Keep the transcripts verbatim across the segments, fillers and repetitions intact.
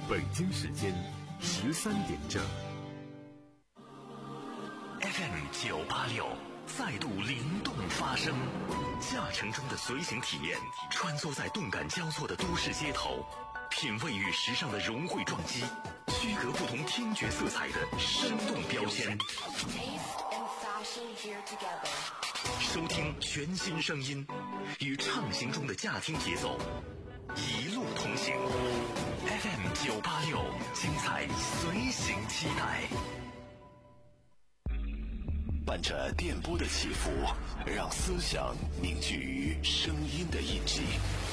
北京时间十三点整。 F M 九八六再度灵动发声，驾乘中的随行体验，穿梭在动感交错的都市街头，品味与时尚的融汇撞击，区隔不同听觉色彩的生动标签。收听全新声音，与畅行中的驾听节奏一路同行。F M 九八六，精彩随行期待。伴着电波的起伏，让思想凝聚于声音的印记，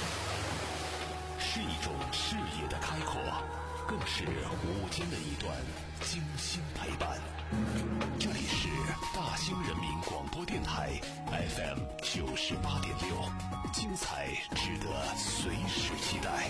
是一种视野的开阔，更是午间的一段精心陪伴。这里是大兴人民广播电台 F M 九十八点六，精彩值得随时期待。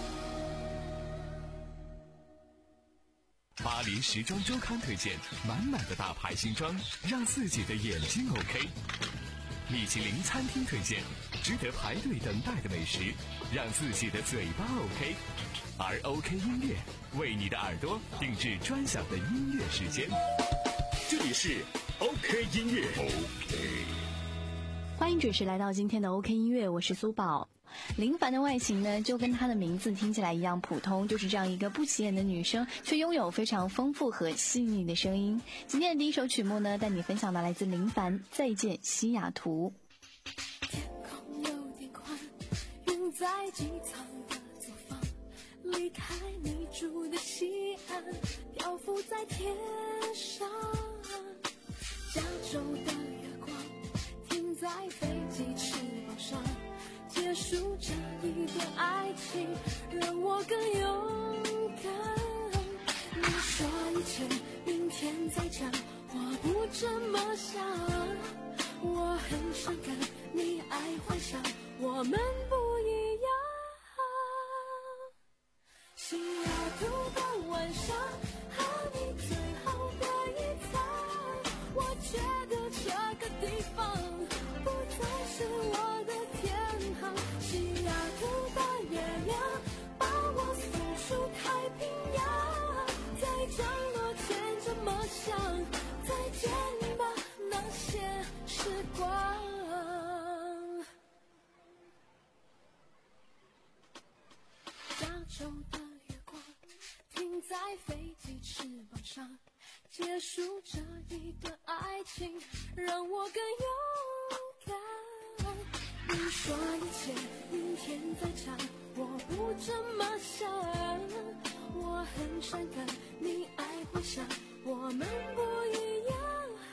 巴黎时装周刊推荐满满的大牌新装，让自己的眼睛 OK。米其林餐厅推荐值得排队等待的美食，让自己的嘴巴 OK。而 OK 音乐为你的耳朵定制专享的音乐时间。 这里是 OK 音乐 OK。 欢迎准时来到今天的 OK 音乐，我是苏宝。林凡的外形呢，就跟她的名字听起来一样普通，就是这样一个不起眼的女生，却拥有非常丰富和细腻的声音。今天的第一首曲目呢，带你分享的来自林凡《再见西雅图》。 天空有点宽，远在机场的左方，离开你住的西岸，漂浮在天上，加州的月光停在飞机翅膀上，结束这一段爱情，让我更勇敢。你说一切明天再讲，我不这么想，我很伤感，你爱幻想，我们不一样。西雅图的晚上，和你最后的一餐，我觉得这个地方不再是我的天堂。西雅图的月亮把我送出太平洋，在降落前这么想，再见吧那些时光。加州的月光停在飞机翅膀上，结束这一段爱情，让我更勇敢。你说一切明天再讲，我不这么想，我很伤感，你爱幻想，我们不一样。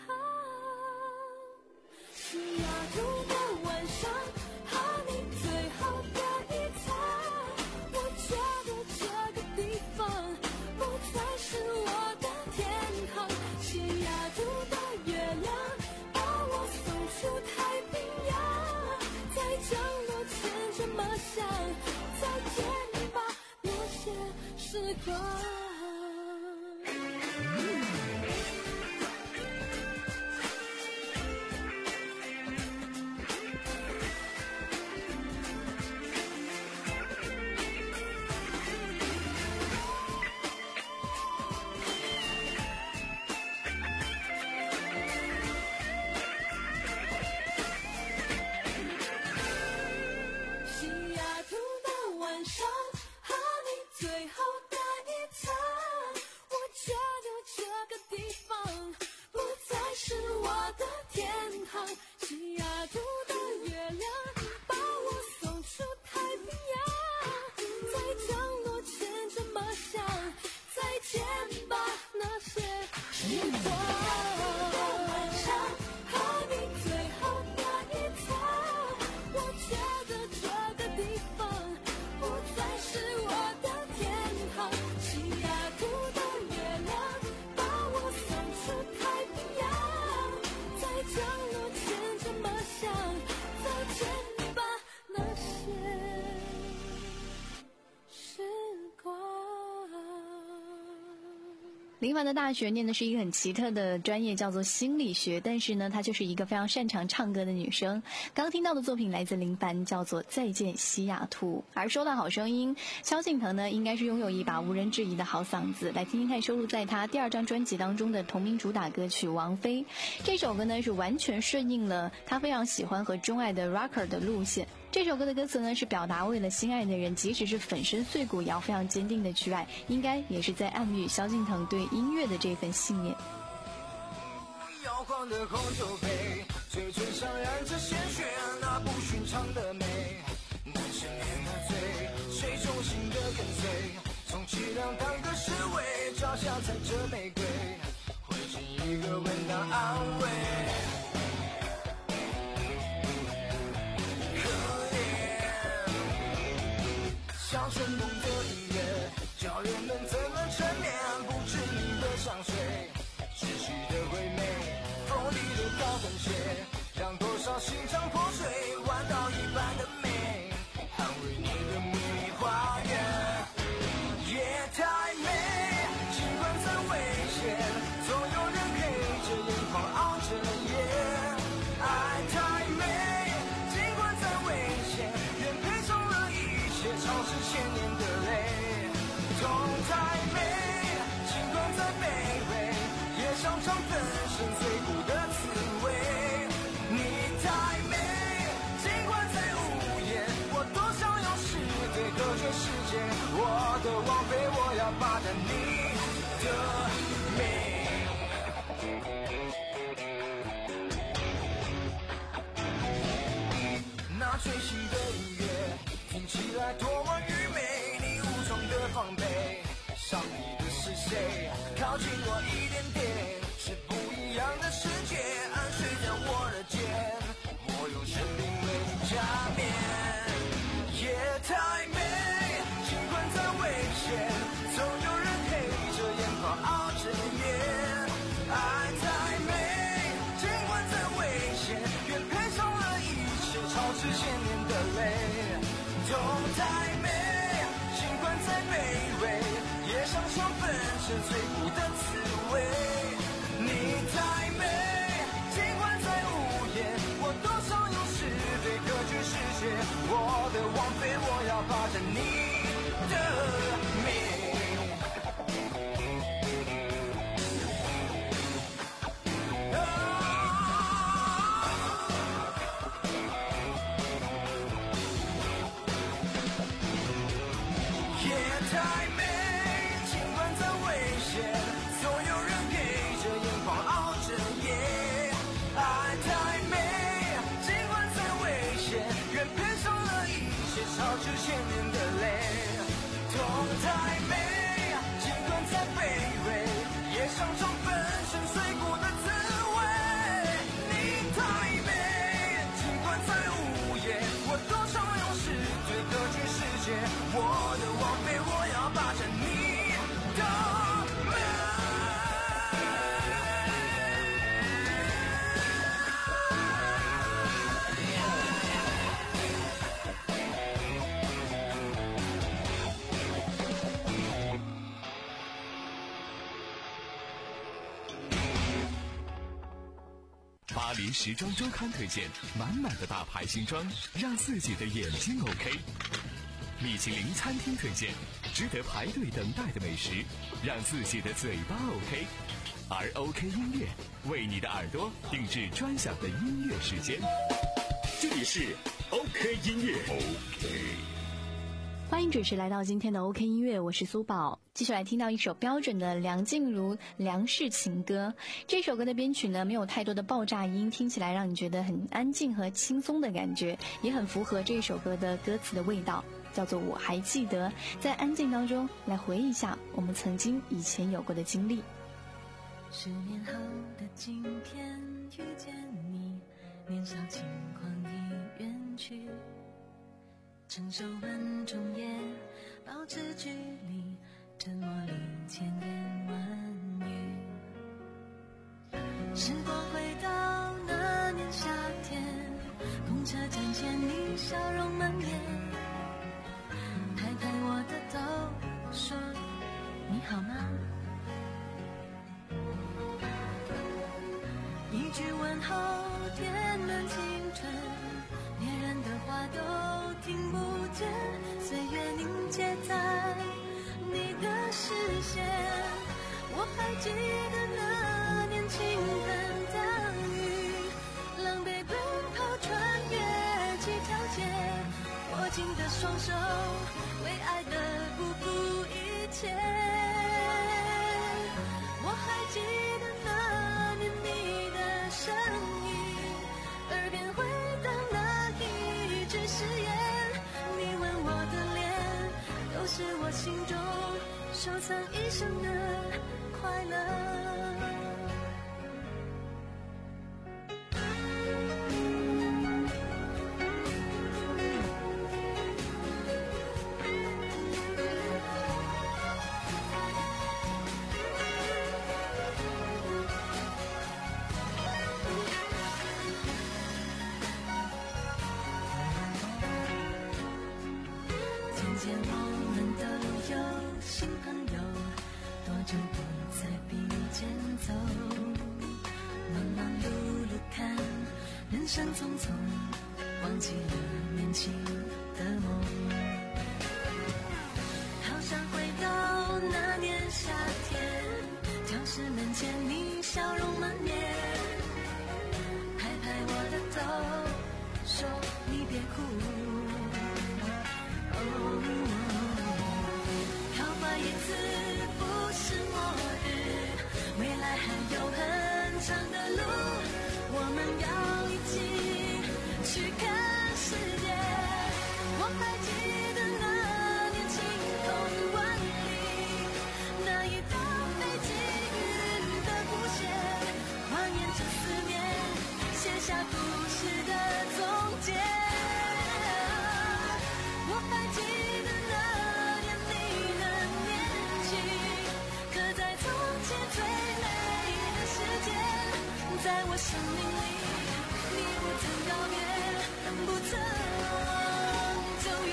西雅图的晚上，和你最后的一餐，我觉得这个地方不再是我的天堂。西雅图的月亮把我送出太平洋，在降落前这么想，再见吧那些时光。西雅图的晚上，和你最后的一餐， 林凡的大学念的是一个很奇特的专业，叫做心理学，但是呢，她就是一个非常擅长唱歌的女生。刚听到的作品来自林凡，叫做《再见西雅图》。而说到好声音，萧敬腾呢，应该是拥有一把无人置疑的好嗓子。来听听看收录在他第二张专辑当中的同名主打歌曲《王妃》。这首歌呢，是完全顺应了他非常喜欢和钟爱的 rocker 的路线。这首歌的歌词呢，是表达为了心爱的人，即使是粉身碎骨也要非常坚定的去爱，应该也是在暗喻萧敬腾对音乐的这份信念。 摇晃的红酒杯，嘴唇上染着鲜血，那不寻常的美，难赦免的罪，谁忠心的跟随，充其量当个侍卫，脚下踩着玫瑰，会是一个吻当安慰。像春梦的音乐，叫人们怎么沉眠？不知名的香水，窒息的唯美，锋利的高跟鞋，让多少心肠破碎，弯道一般的美，捍卫你的美丽花园。夜太美，尽管再危险，总有人黑着眼眶熬着夜。爱太美，尽管再危险，愿赔上了一切，超市千年的泪。痛太美，尽管再卑微，也想尝粉身碎骨的滋味。你太美，尽管再无言，我多想用诗对隔绝世界。我的王妃，我要霸占你的美。那吹熄的音乐听起来多么愚昧，你武装的防备，上帝的是谁？靠近我一点点，是不一样的世界，安睡在我的肩，我用生命为你加冕。夜太美，尽管再危险，总有人黑着眼眶熬着夜。爱太美，尽管再危险，愿赔上了一切，超支千年的泪。痛太美，尽管再卑微，也想尝粉身碎骨的滋味。你太美，尽管再无言，我多想用诗对隔绝世界。我的王妃，我要霸占你的美。超支千年的泪，痛太美，尽管再卑微，也想尝粉身碎骨的滋味。你太美，尽管再无言，我多想用诗对隔绝世界。我的王妃，我要霸占你的美。 巴黎时装周刊推荐满满的大牌新装，让自己的眼睛 OK。米其林餐厅推荐值得排队等待的美食，让自己的嘴巴 OK。而 OK 音乐为你的耳朵定制专享的音乐时间。 这里是 OK 音乐 OK。 欢迎准时来到今天的 OK 音乐，我是苏宝。继续来听到一首标准的梁静茹梁氏情歌。这首歌的编曲呢，没有太多的爆炸音，听起来让你觉得很安静和轻松的感觉，也很符合这首歌的歌词的味道，叫做我还记得。在安静当中来回忆一下我们曾经以前有过的经历。 十年后的今天遇见你，年少轻狂已远去，成熟稳重也保持距离，沉默里千言万语。时光回到那年夏天，公车站前你笑容满面，拍拍我的头说你好吗？ 我心中收藏一生的快乐。渐渐我们都有新朋友，多久不再并肩走，忙忙碌碌看人生匆匆，忘记了年轻的梦。好想回到那年夏天，教室门前你笑容满面，拍拍我的头，说你别哭。考坏一次不是末日，未来还有很长的路，我们要一起去看世界。我还记得那年晴空万里，那一道飞机云的弧线，还原着思念，写下故事的总结。我还记得那年你的年纪，刻在从前最美的时间，在我生命里，你不曾告别，不曾走远。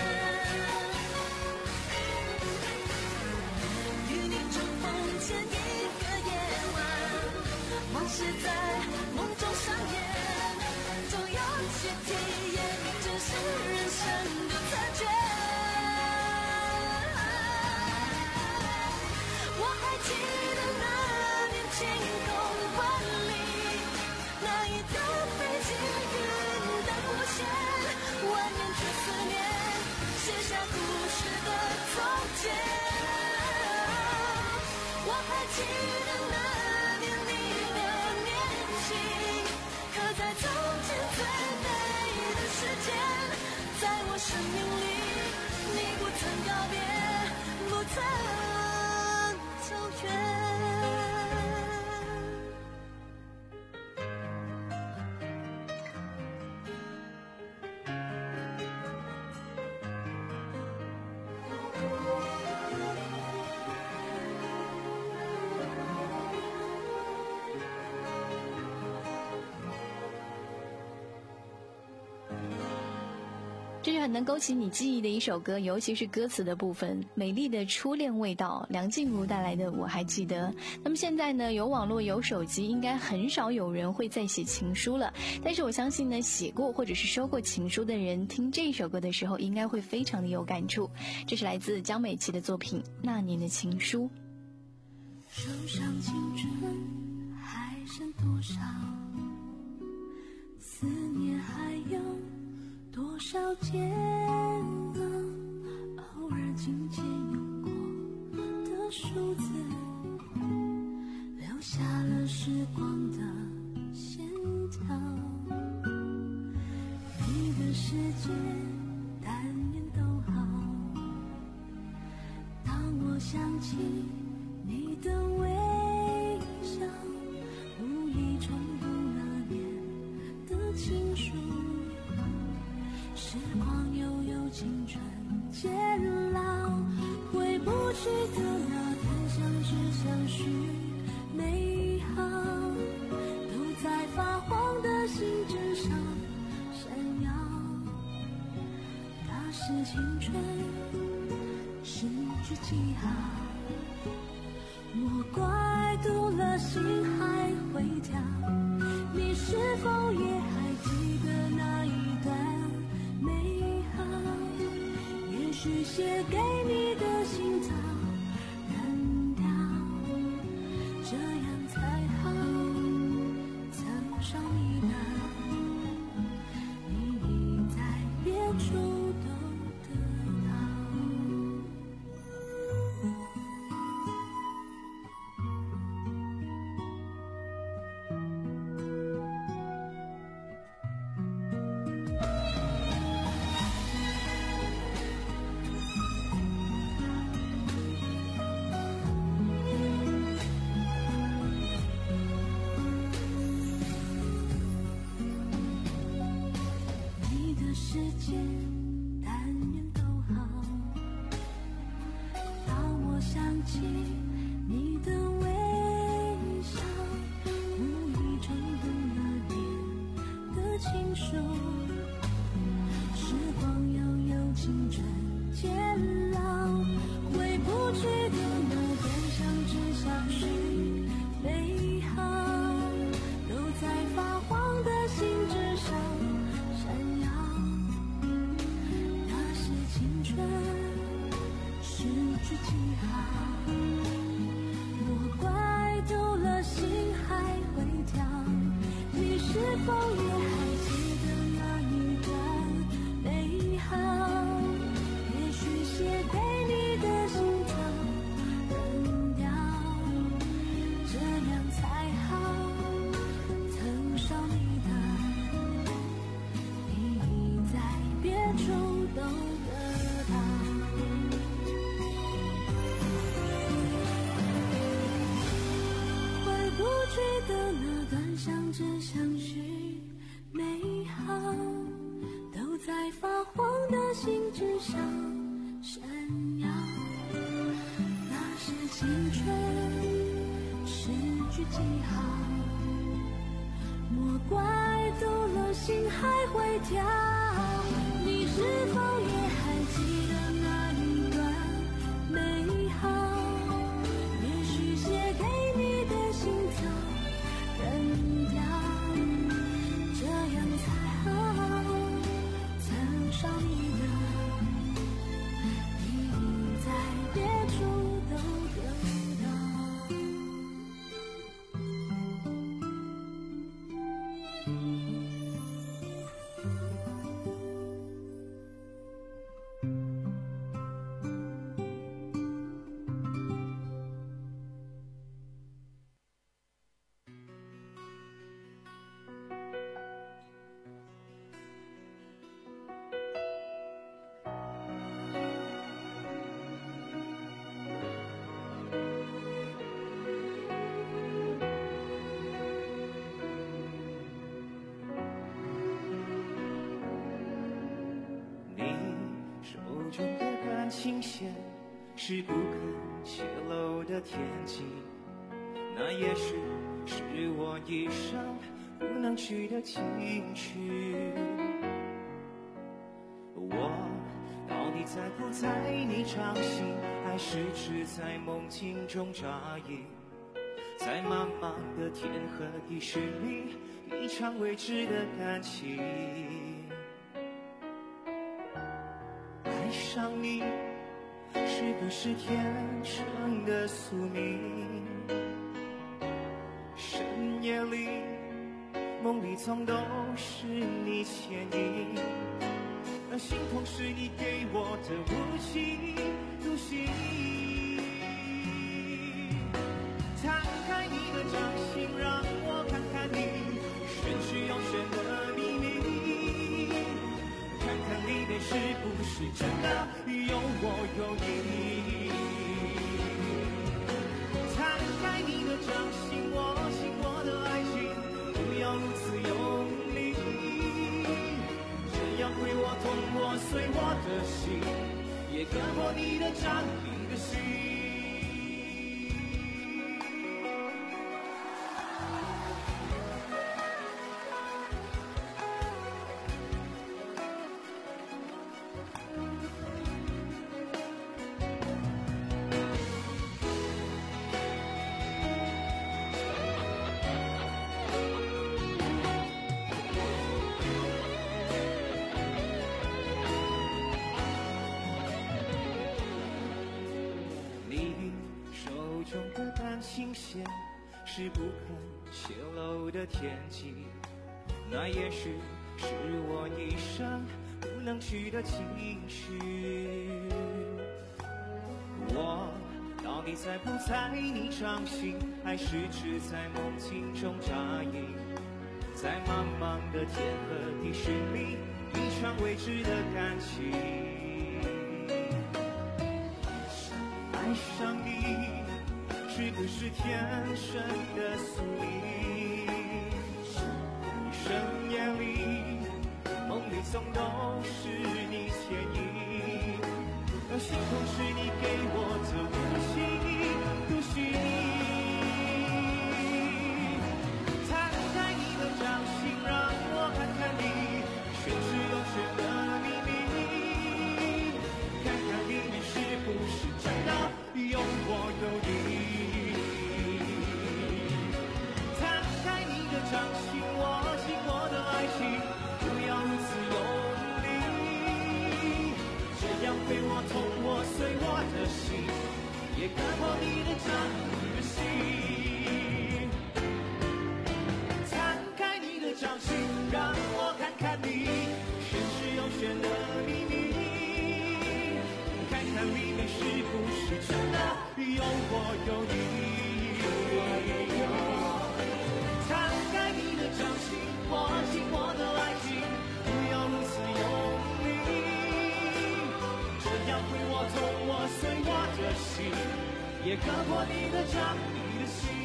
与你重逢前一个夜晚，往事在梦中上演，总有些体验，只是人生的残缺。我还记得那年晴空万里，那一道飞机云的弧线，蜿蜒着思念，写下故事的总结。我还记得那年你的年纪，刻在从前最美的时间，在我生命里，你不曾告别，不曾走远。 这是很能勾起你记忆的一首歌，尤其是歌词的部分，美丽的初恋味道，梁静茹带来的我还记得。那么现在呢，有网络有手机，应该很少有人会再写情书了，但是我相信呢，写过或者是收过情书的人听这首歌的时候应该会非常的有感触。这是来自江美琪的作品《那年的情书》。 手上青春还剩多少，思念还有多少煎熬，偶尔紧牵用过的数字，留下了时光的线条。你的世界但愿都好，当我想起你的微笑，无意重读那年的情书，时光悠悠，青春渐老，回不去的那段相知相许美好，都在发黄的信纸上闪耀。那是青春，失去记号，莫怪读了心还会跳。你是否也还记得那一段美好？也许写给你的信早扔掉，这样才好。曾上你的，你已在别处都得到。 起你的微笑，无意重读那年的情书，时光悠悠，青春渐老，回不去的那段相知相识美好，都在发黄的信纸上闪耀。那是青春失去记号，莫怪读了心还会跳。你是否也还记得那一段美好？也许写给你的心早扔掉，这样才好。曾伤你的，你在别处都得到。回不去的那段相知相许美好，都在发黄的信纸上闪耀。那是青春失去记号，莫怪读了心还会跳。你是否也还记得那一段美好？也许写给你的信早扔掉，这样才好。曾伤你的，你在别处都得到。 中的感情线是不肯泄露的天机，那也许是我一生不能去的情绪。我到底在不在你掌心，还是只在梦境中扎营？在茫茫的天和地是你一场未知的感情。爱上你是不是天生的宿命？深夜里梦里总都是你倩影，而心痛是你给我的无情独行。摊开你的掌心，让我看看你玄虚又玄的秘密，看看里面是不是真的有我有你。摊开你的掌心，握紧我的爱情，不要如此用力，这样会我痛破碎我的心，也割破你的掌，你的心。情线是不肯泄露的天机，那也许是我一生不能去的情绪。我到底在不在你掌心，还是只在梦境中扎营？在茫茫的天和地寻觅一场未知的感情。爱上你是不是天生的宿命？深夜里梦里总都是你倩影，而心痛是你给我的无情。 割破你的掌的心，摊开你的掌心，让我看看你玄之又玄的秘密，看看里面是不是真的有我有你。摊开你的掌心，握紧我的爱情，不要如此用力，这样会我痛我碎我的心，也割破你的掌，你的心。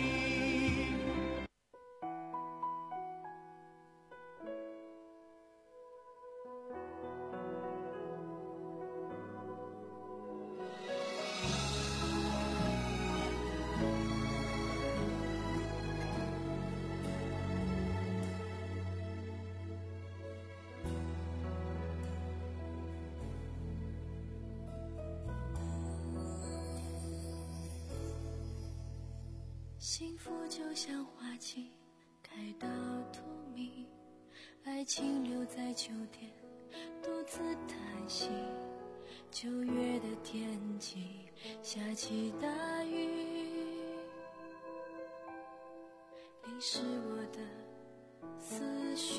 幸福就像花期开到荼蘼，爱情留在秋天独自叹息。九月的天气下起大雨，淋湿我的思绪。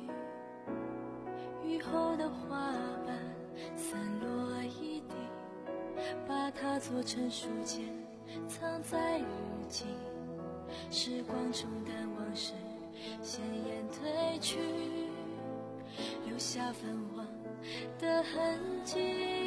雨后的花瓣散落一地，把它做成书签藏在日记。时光冲淡往事，鲜艳褪去，留下泛黄的痕迹。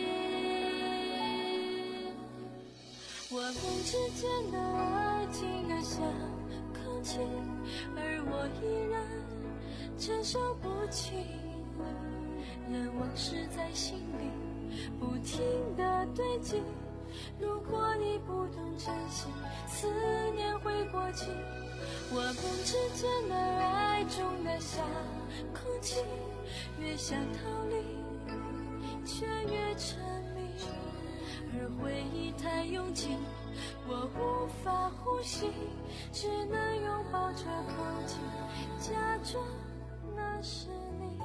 我们之间的爱情的像空气，而我依然承受不起。任往事在心里不停地堆积，如果你不懂珍惜，思念会过期。我们之间的爱重得像空气，越想逃离却越沉迷，而回忆太拥挤，我无法呼吸，只能拥抱着空气，假装那是你，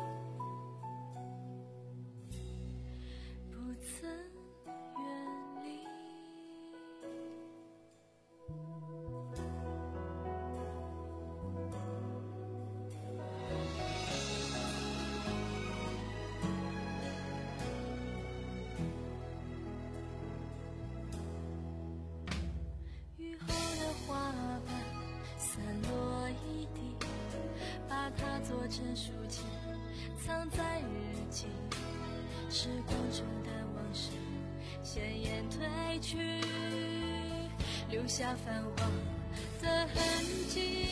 不曾远离。雨后的花瓣散落一地，把它做成书签藏在日记。时光冲淡往事，鲜艳褪去，留下泛黄的痕迹。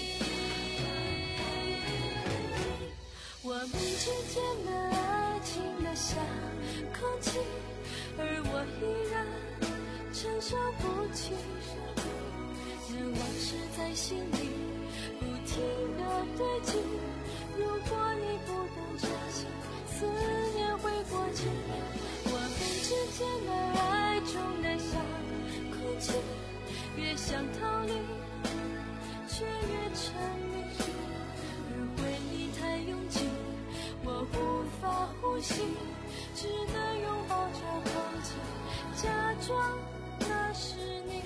我们之间的爱情的像空气，而我依然承受不起。任往事在心里不停地堆积，如果你不懂珍惜，思念会过期。我们之间的爱重得像空气，越想逃离却越沉迷，而回忆太拥挤，我无法呼吸，只能拥抱着空气，假装那是你。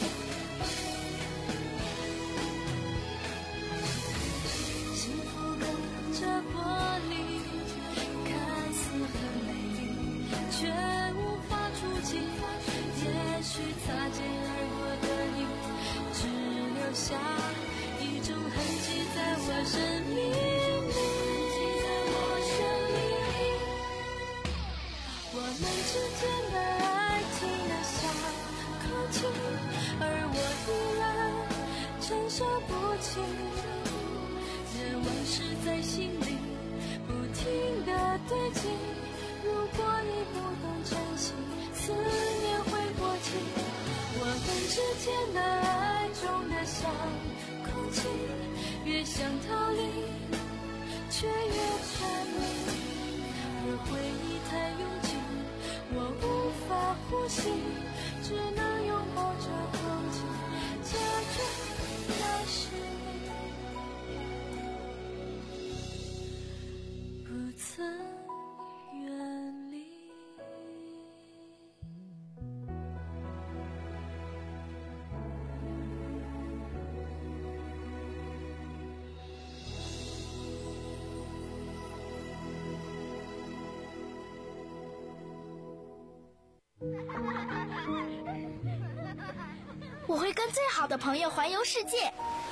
幸福隔着玻璃，看似很美丽，却无法触及。也许擦肩而过的你，只留下一种痕迹在我生命里。我们之间的爱情的像空气，而我依然承受不起。任往事在心里不停地堆积，如果你不懂珍惜，思念会过期。我们之间的爱重得像空气，越想逃离却越沉迷，而回忆太拥挤，我无法呼吸，只能拥抱着空气，假装那是你，不曾远离。 我会跟最好的朋友环游世界，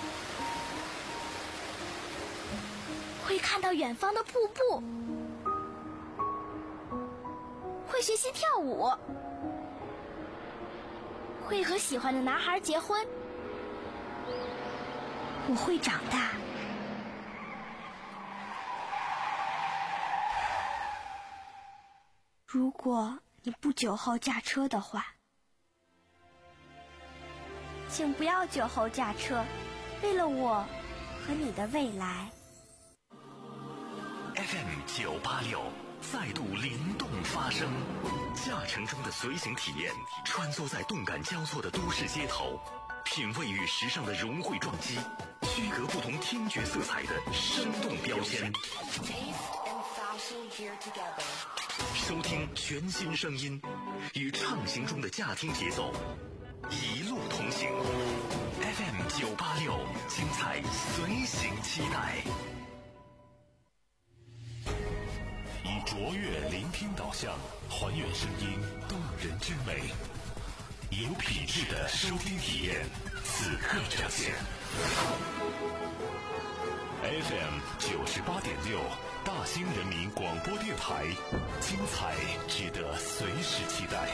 会看到远方的瀑布，会学习跳舞，会和喜欢的男孩结婚。我会长大。如果你不酒后驾车的话，请不要酒后驾车，为了我和你的未来。 F M 九八六再度灵动发声，驾乘中的随行体验，穿梭在动感交错的都市街头，品味与时尚的融汇撞击，区隔不同听觉色彩的生动标签。收听全新声音，与畅行中的驾听节奏，一路同行。F M 九八六，精彩随行期待。以卓越聆听导向，还原声音动人之美，有品质的收听体验，此刻呈现。F M 九十八点六，大兴人民广播电台，精彩值得随时期待。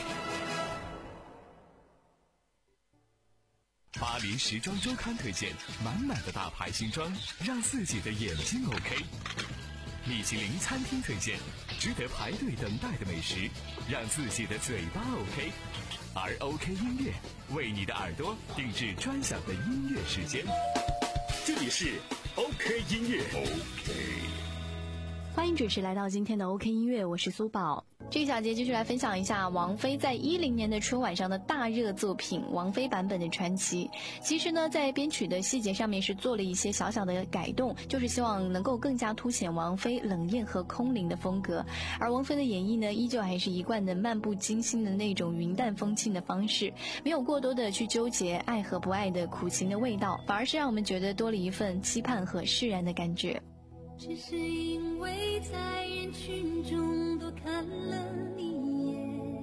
巴黎时装周刊推荐，满满的大牌新装，让自己的眼睛 OK。米其林餐厅推荐，值得排队等待的美食，让自己的嘴巴 OK。而 OK 音乐为你的耳朵定制专享的音乐时间。 这里是 OK 音乐 OK。 欢迎准时来到今天的 OK 音乐，我是苏宝。这一小节继续来分享一下王菲在一零年的春晚上的大热作品王菲版本的传奇。其实呢，在编曲的细节上面是做了一些小小的改动，就是希望能够更加凸显王菲冷艳和空灵的风格。而王菲的演绎呢，依旧还是一贯的漫不经心的那种云淡风轻的方式，没有过多的去纠结爱和不爱的苦情的味道，反而是让我们觉得多了一份期盼和释然的感觉。 只是因为在人群中多看了你一眼，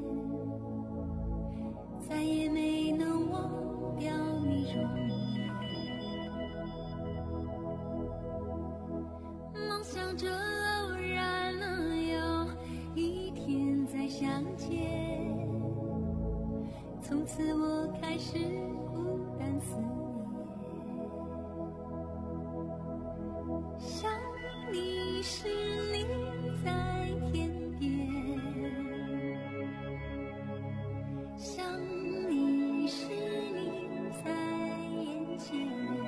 再也没能忘掉你容颜，梦想着偶然能有一天再相见，从此我开始孤单思念，想你是你在天边，想你是你在眼前，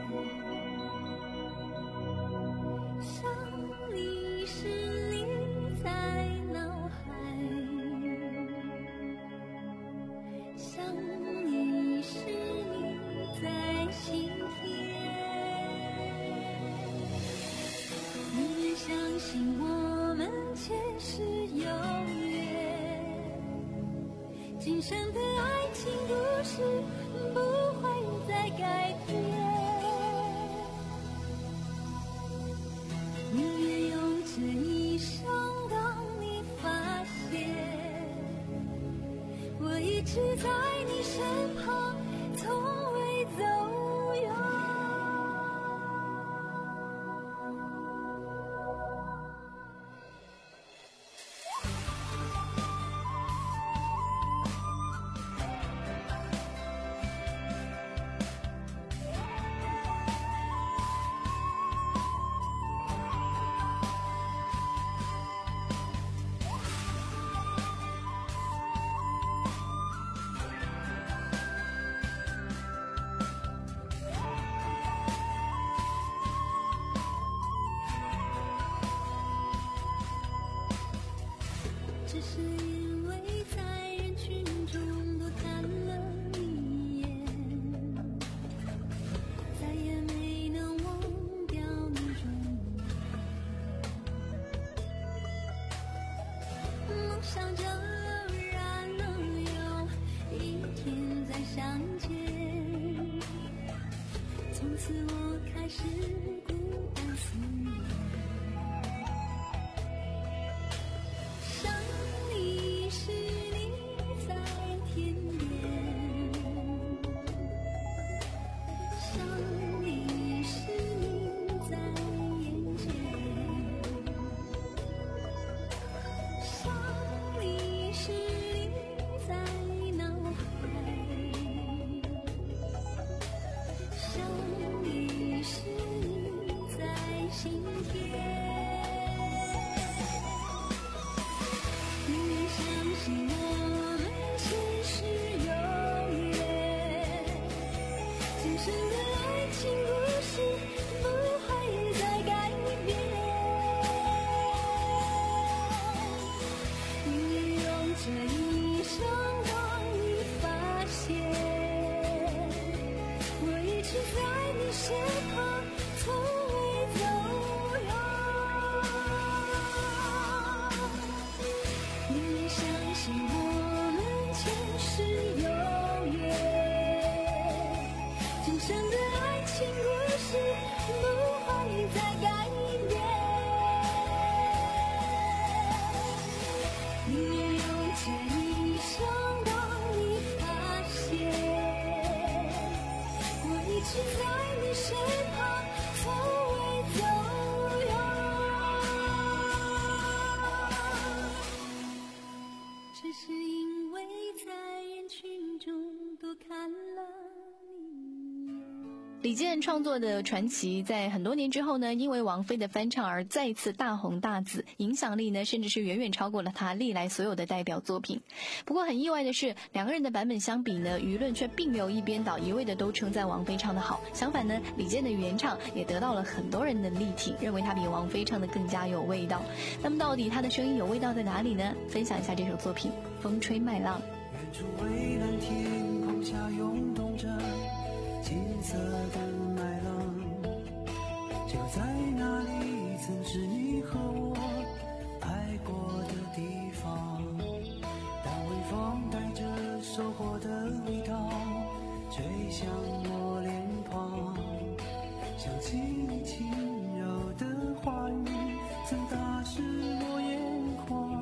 想你是你在脑海，想你是你在心田。相信我们前世有缘，今生的爱情故事不会再改变。宁愿用这一生等你发现，我一直在你身旁，从未走远。只是因为在人群中多看了你一眼，再也没能忘掉你容颜，梦想着偶然能有一天再相见，从此我开始孤单思念。是你在天边， 生的爱情故事不会再改变。宁愿用这一生让你发现，我一直在你身旁，从未走远。只是因为在人群中多看了你一眼。 李健创作的《传奇》在很多年之后呢，因为王菲的翻唱而再次大红大紫，影响力呢甚至是远远超过了他历来所有的代表作品。不过很意外的是，两个人的版本相比呢，舆论却并没有一边倒，一味的都称赞王菲唱得好。相反呢，李健的原唱也得到了很多人的力挺，认为他比王菲唱得更加有味道。那么到底他的声音有味道在哪里呢？分享一下这首作品《风吹麦浪》。 远处蔚蓝天空下涌动着金色的麦浪，就在那里曾是你和我爱过的地方。当微风带着收获的味道吹向我脸庞，想起你轻柔的话语曾打湿我眼眶。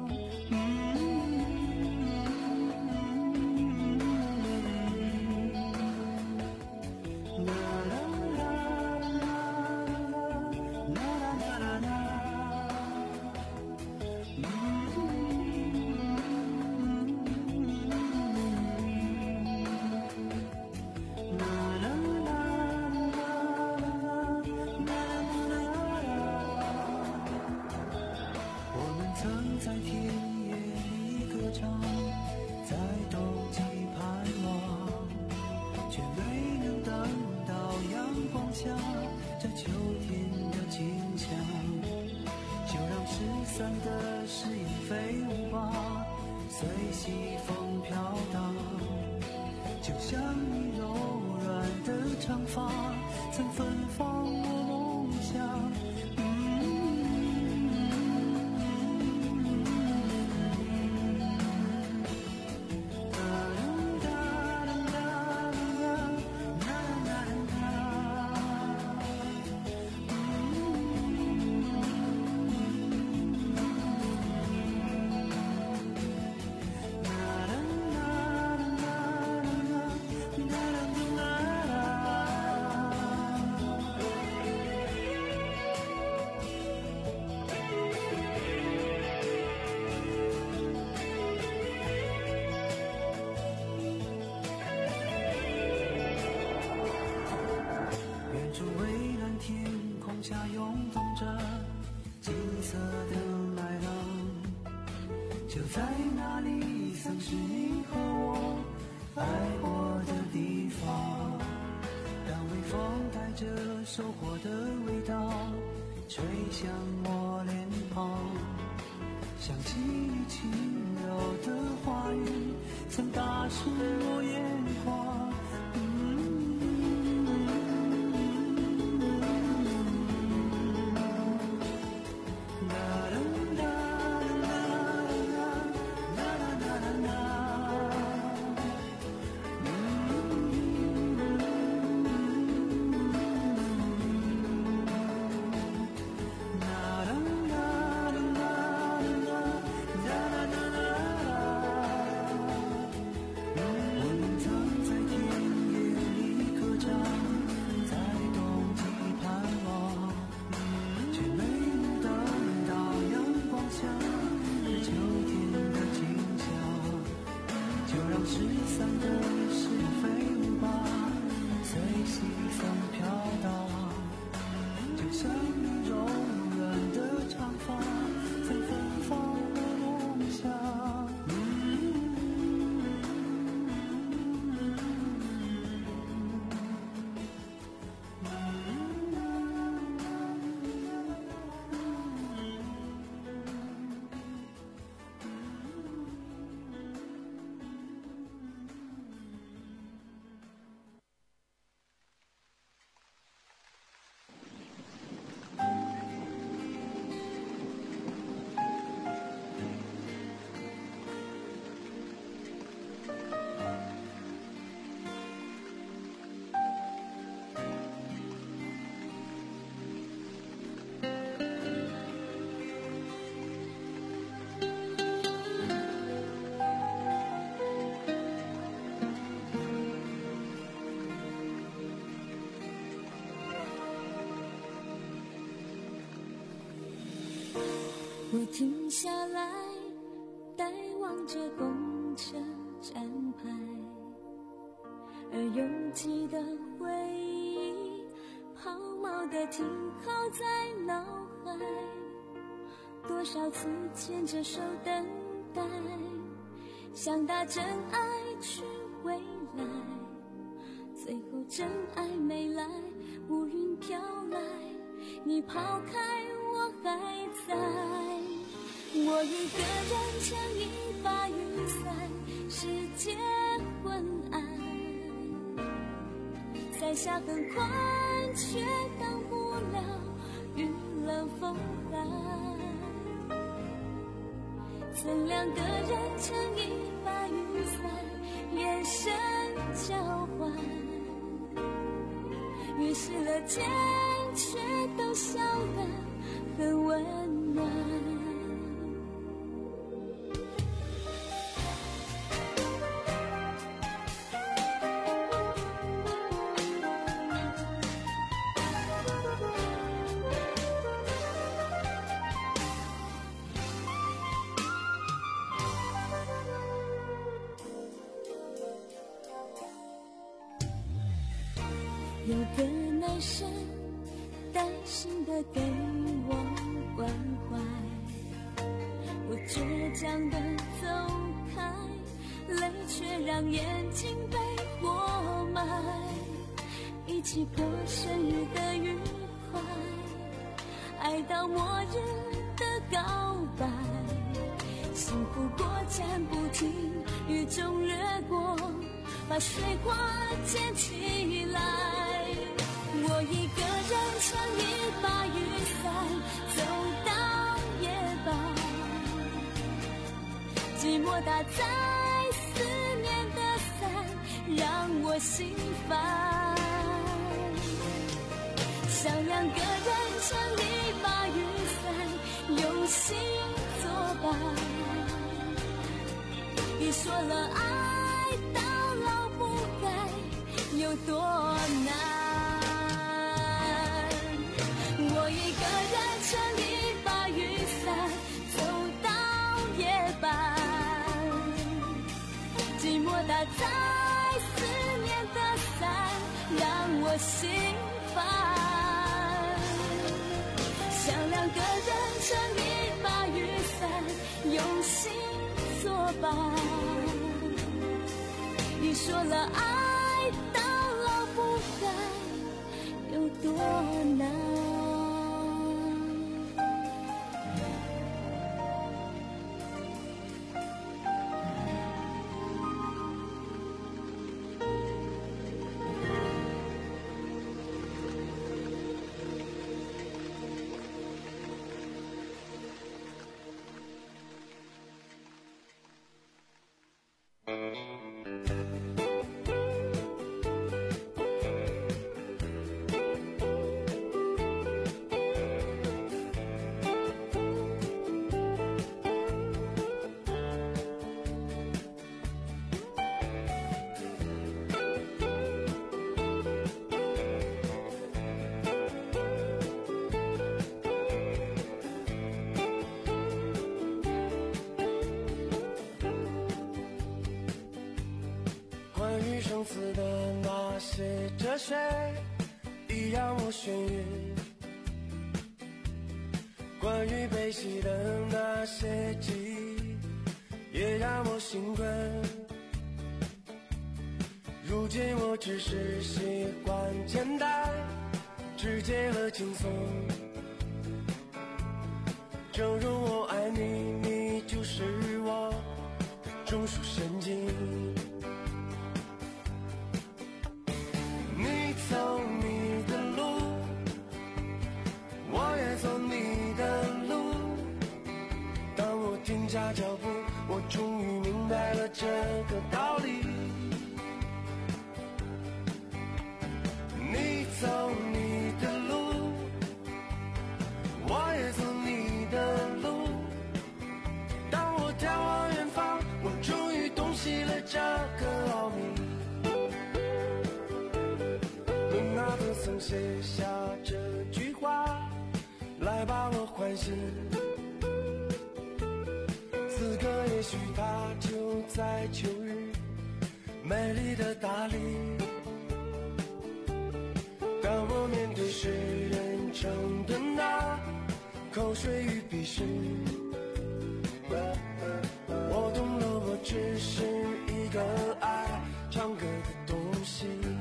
在田野里歌唱，在冬季盼望，却没能等到阳光下这秋天的坚强。就让失散的誓言飞舞吧，随西风飘荡。就像你柔软的长发，曾芬芳我梦想。下涌动着金色的麦浪，就在那里曾是你和我爱过的地方。当微风带着收获的味道吹向我脸庞，想起你轻柔的话语曾打湿我眼眶。我们曾在不停下来，呆望着公车站牌，而拥挤的回忆抛锚的停靠在脑海，多少次牵着手等待，想打真爱去未来，最后真爱没来，乌云飘来，你抛开我还在，我一个人撑一把雨伞，世界昏暗，伞下很宽，却挡不了雨冷风寒，曾两个人撑一把雨伞，眼神交换，于是了肩，却都笑得很温暖。有个男生担心的给我关怀，我倔强的走开，泪却让眼睛被活埋，一起过生日的愉快，爱到末日的告白，幸福过站不停，雨中掠过，把水花溅起来，我一个人撑一把雨伞，走到夜半，寂寞打在思念的伞，让我心烦，想两个人撑一把雨伞，用心作伴，别说了爱到老不改有多难，我一个人撑一把雨伞，走到夜半，寂寞打在思念的伞，让我心烦，想两个人撑一把雨伞，用心作伴，你说了爱到老不改有多难。 关于生死的那些哲学，已让我眩晕；关于悲喜的那些记忆，也让我心困。如今我只是习惯简单、直接和轻松。正如我爱你，你就是我中枢神经。你走你的路，我也走你的路。当我停下脚步，我终于明白了这个道理。你走你的路，我也走你的路。当我眺望远方，我终于洞悉了这个奥秘。那个曾写下这句话来把我唤醒， 许它就在秋日美丽的大理。当我面对世人称的那口水与鄙视，我懂了，我只是一个爱唱歌的东西。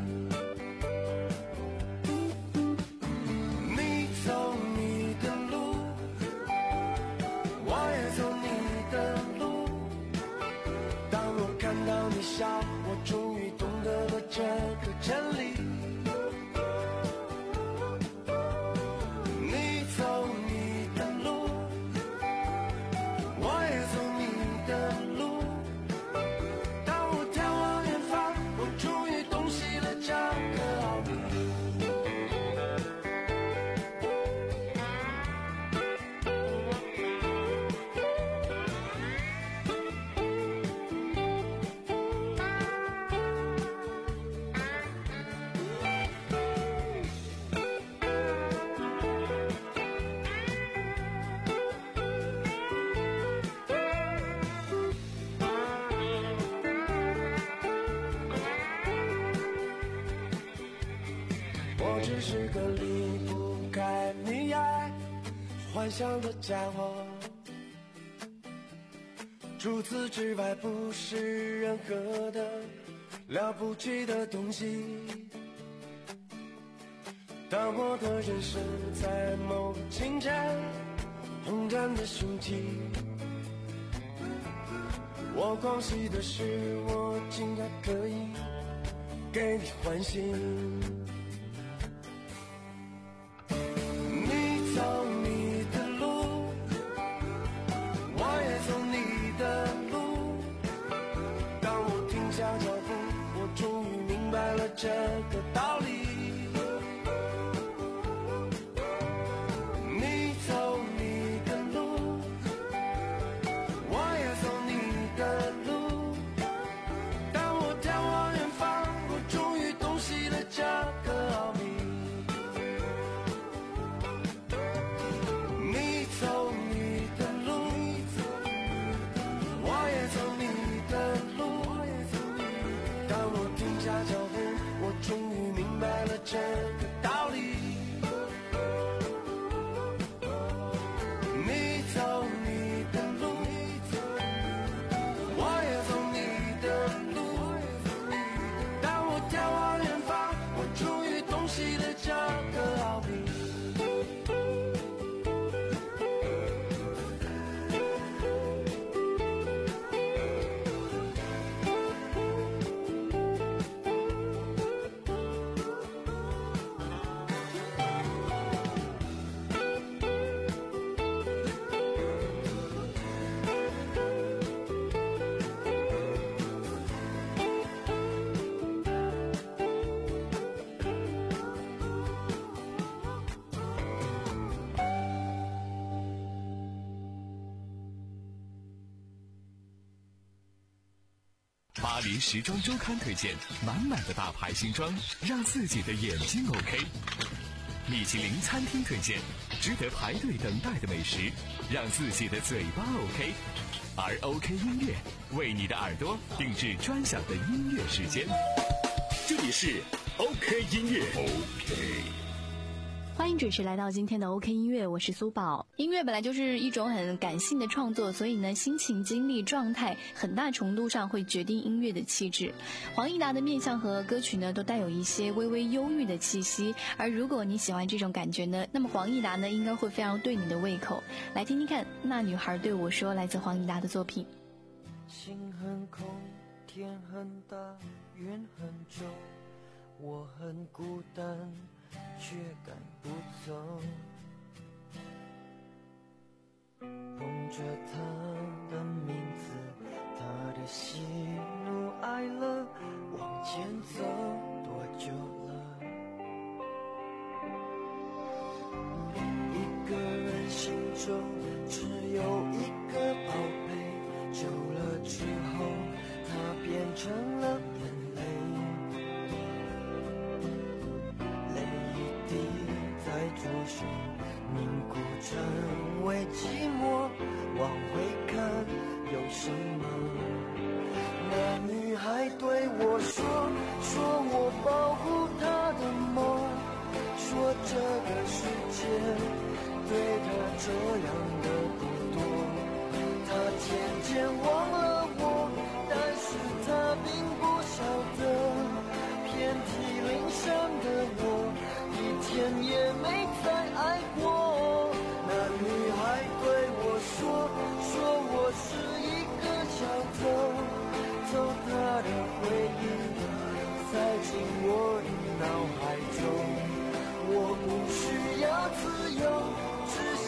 你走你的路，我也走你的路。当我看到你笑，我终于懂得了这个真理。你走你的路，我也走你的路。当我眺望远方，我终于洞悉了这个奥秘。我只是个离不开你爱幻想的家伙，除此之外不是任何的了不起的东西。当我的人生在某个清晨轰然的升起，我狂喜的是我竟然可以给你欢喜。你走你的路，我也走你的路。当我停下脚步，我终于明白了这个道理。你走你的路，我也走你的路。当我眺望远方，我终于洞悉了这个奥秘。你走你的路，我也走你的路。当我停下脚步，我终于明白了这个道理。你走你的路，我也走你的路。当我眺望远方，我终于洞悉了这个奥秘。 巴黎时装周刊推荐满满的大牌新装，让自己的眼睛 OK。米其林餐厅推荐值得排队等待的美食，让自己的嘴巴 OK。而 OK 音乐为你的耳朵定制专享的音乐时间。 这里是 OK 音乐 OK。 欢迎准时来到今天的 OK 音乐，我是苏宝。音乐本来就是一种很感性的创作，所以呢，心情、经历、状态很大程度上会决定音乐的气质。黄义达的面相和歌曲呢，都带有一些微微忧郁的气息。而如果你喜欢这种感觉呢，那么黄义达呢，应该会非常对你的胃口。来听听看，《那女孩对我说》，来自黄义达的作品。 心很空，天很大，云很重，我很孤单，却赶不走。捧着他的名字，他的喜怒哀乐，往前走多久了？一个人心中只有一个宝贝，久了之后，它变成了眼泪。泪一滴在左手凝固成为寂寞，往回看有什么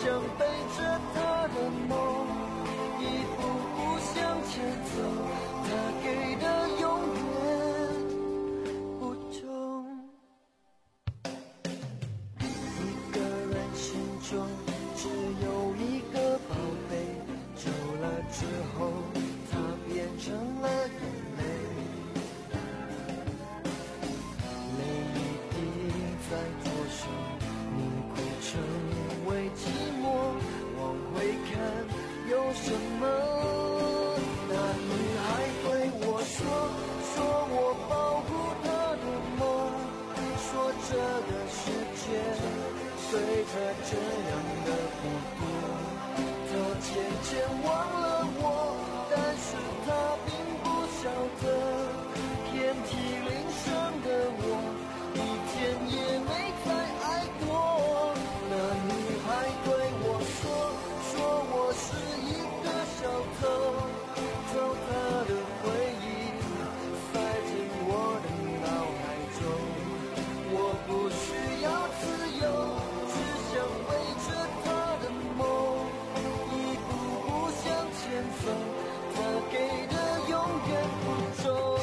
想背着他的梦，一步步向前走，他给的永远不同。一个人心中只有一个宝贝，久了之后它变成了眼泪，泪一滴在左手凝固成为寂寞，往回看有什么？那女孩对我说，说我保护她的梦，说这个世界随她这样的不多，她渐渐忘了我，但是她并不晓得，遍体鳞伤的我，一天也没再爱过。那女孩对我说，说我是一个小偷，偷她的回忆塞进我的脑海中，我不需要自由，只想围着她的梦，一步步向前走，她给的永远不重。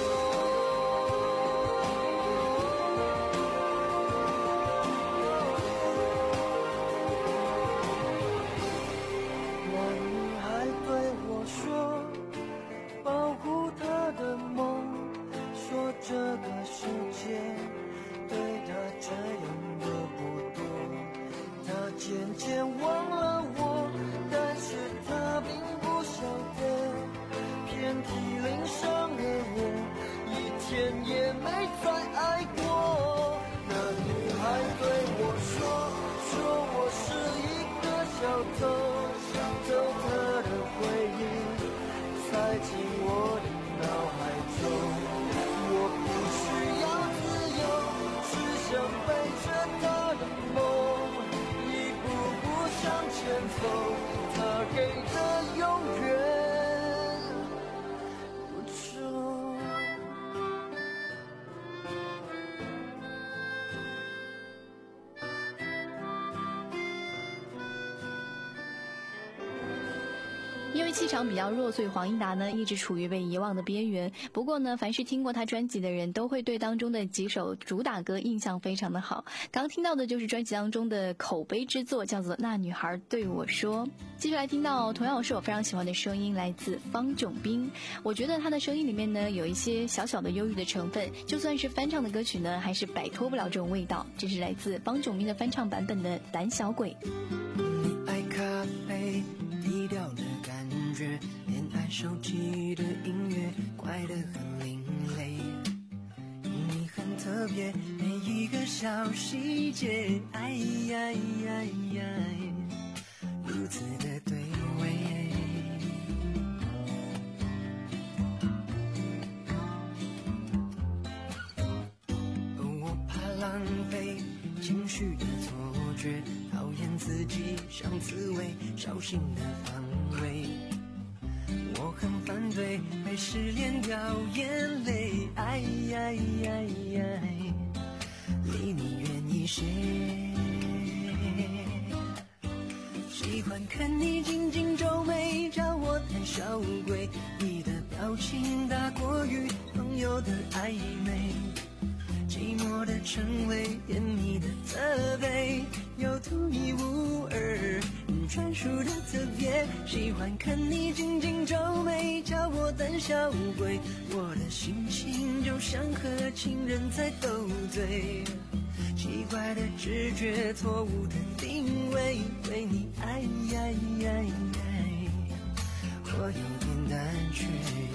那女孩对我说，保护她的梦，说这个世界对她这样的不多，她渐渐忘了我，但是她并不晓得，遍体鳞伤的我，一天也没再爱过。那女孩对我说，说我是一个小偷，偷她的回忆塞进我的脑海中，我不需要自由，只想背着她的梦，一步步向前走，她给的永远不重。 因为气场比较弱，所以黄义达呢一直处于被遗忘的边缘。不过呢，凡是听过他专辑的人都会对当中的几首主打歌印象非常的好。刚听到的就是专辑当中的口碑之作，叫做《那女孩对我说》。接下来听到同样是我非常喜欢的声音，来自方炯斌。我觉得他的声音里面呢有一些小小的忧郁的成分，就算是翻唱的歌曲呢，还是摆脱不了这种味道。这是来自方炯斌的翻唱版本的《胆小鬼》。 你爱咖啡，低调的感觉，恋爱手机的音乐怪得很另类，你很特别，每一个小细节，哎呀呀呀，如此的对味。我怕浪费情绪的错觉，讨厌自己像刺猬，小心的防卫。我很反对被失恋掉眼泪，哎呀呀呀，离你远一些。喜欢看你紧紧皱眉，叫我胆小鬼。你的表情大过于朋友的暧昧，寂寞的称谓，甜蜜的责备，有独一无二专属的特别。喜欢看你紧紧皱眉，叫我胆小鬼。我的心情就像和情人在斗嘴，奇怪的直觉，错误的定位，对你爱呀呀呀，我有点胆怯。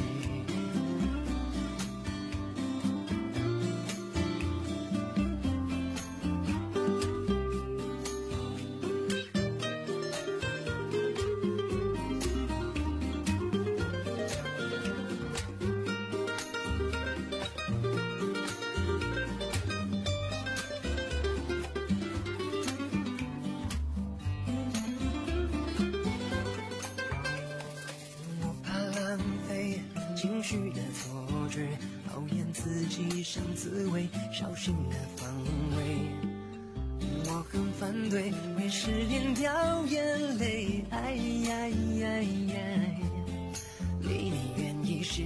情绪的错觉，讨厌自己像刺猬，小心的防卫。我很反对，为失恋掉眼泪，哎呀呀呀，离你远一些。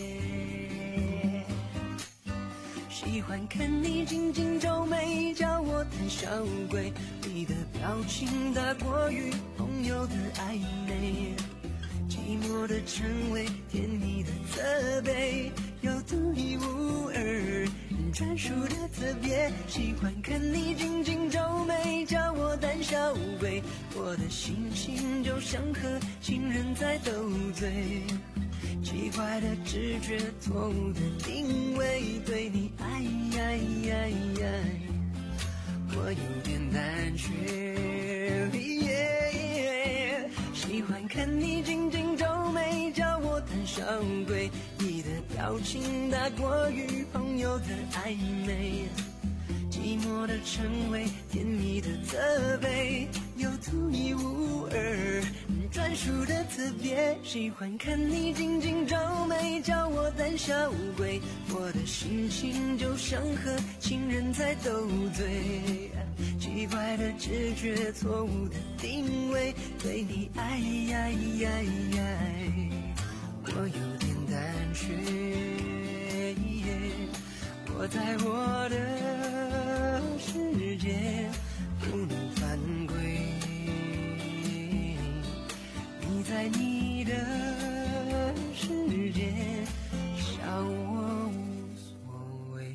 喜欢看你紧紧皱眉，叫我胆小鬼，你的表情大过于朋友的暧昧，寂寞的称谓，甜蜜的责备，有独一无二专属的特别。喜欢看你紧紧皱眉，叫我胆小鬼，我的心情就像和情人在斗嘴，奇怪的直觉，错误的定位，对你爱呀呀呀，我有点胆怯。喜欢看你紧紧皱眉，叫我胆小鬼，你的表情大过于朋友的暧昧，寂寞的称谓，甜蜜的责备，有独一无二专属的特别。喜欢看你紧紧皱眉，叫我胆小鬼，我的心情就像和情人在斗嘴，奇怪的直觉，错误的定位，对你爱呀呀呀，我有点胆怯，我在我的世界不能犯规，你在你的世界笑我无所谓。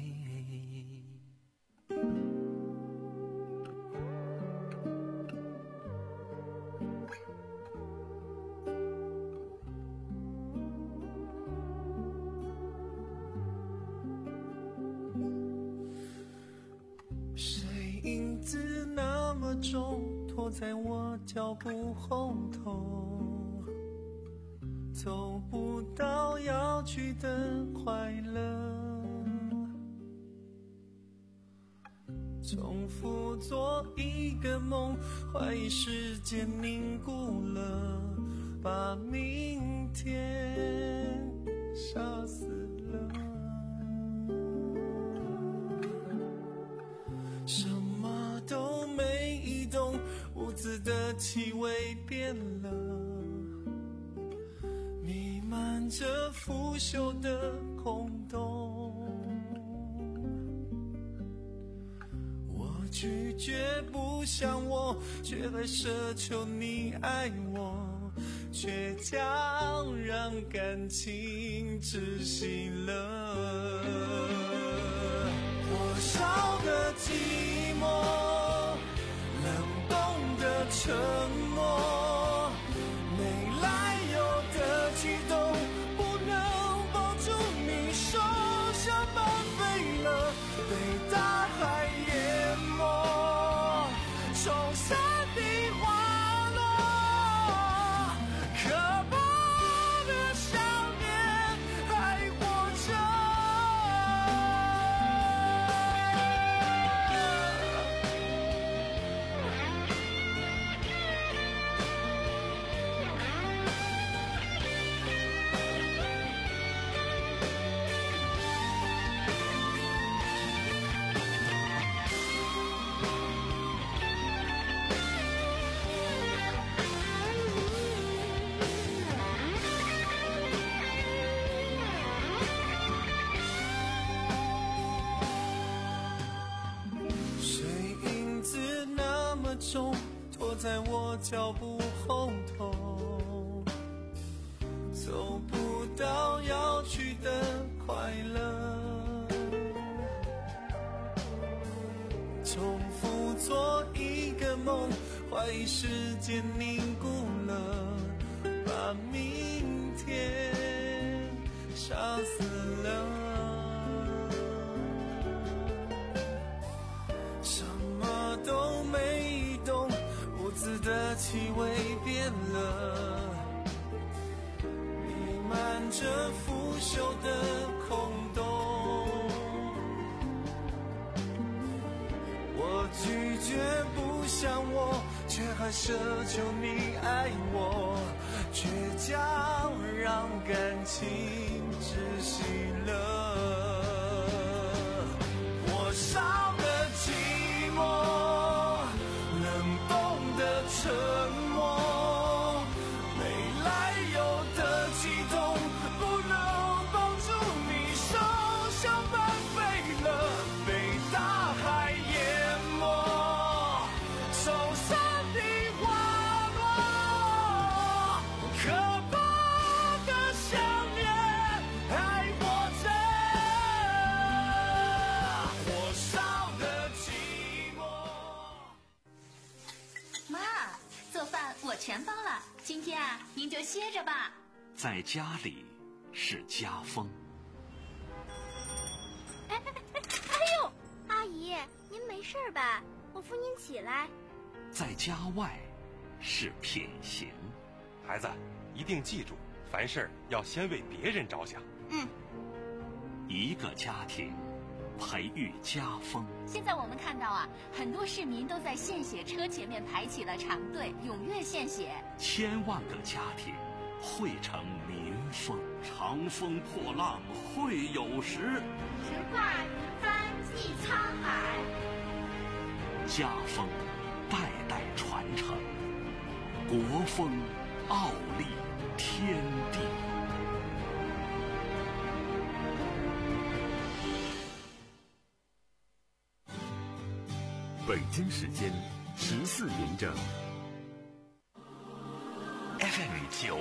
谁影子那么重，拖在我脚步后头，走不到要去的快乐，重复做一个梦，怀疑时间凝固了，把明天杀死了。什么都没移动，屋子的气味变了，弥漫着腐朽的空洞。我拒绝不像我，却还奢求你爱我，倔强让感情窒息了。多少个寂寞，冷冻的沉默，没来由的激动，不能抱住你手，像半飞了，被大海淹没，冲散的花落，可怕的想念还活着。拖在我脚步后头，走不到要去的快乐，重复做一个梦，怀疑时间凝固了，把明天杀死了。什么都没移动，屋子的气味变了，弥漫着腐朽的空洞。我拒绝不像我，却还奢求你爱我，倔强让感情窒息了。多少个寂寞， 今天啊，您就歇着吧。 在家里是家风。 哎哎哎哎呦，阿姨，您没事吧？我扶您起来。 在家外是品行。 孩子，一定记住，凡事要先为别人着想。 嗯。 一个家庭培育家风。 现在我们看到啊，很多市民都在献血车前面排起了长队，踊跃献血。 千万个家庭汇成民风。长风破浪会有时， 直挂云帆济沧海。 家风代代传承，国风傲立天地。 北京时间十四点整。 F M 九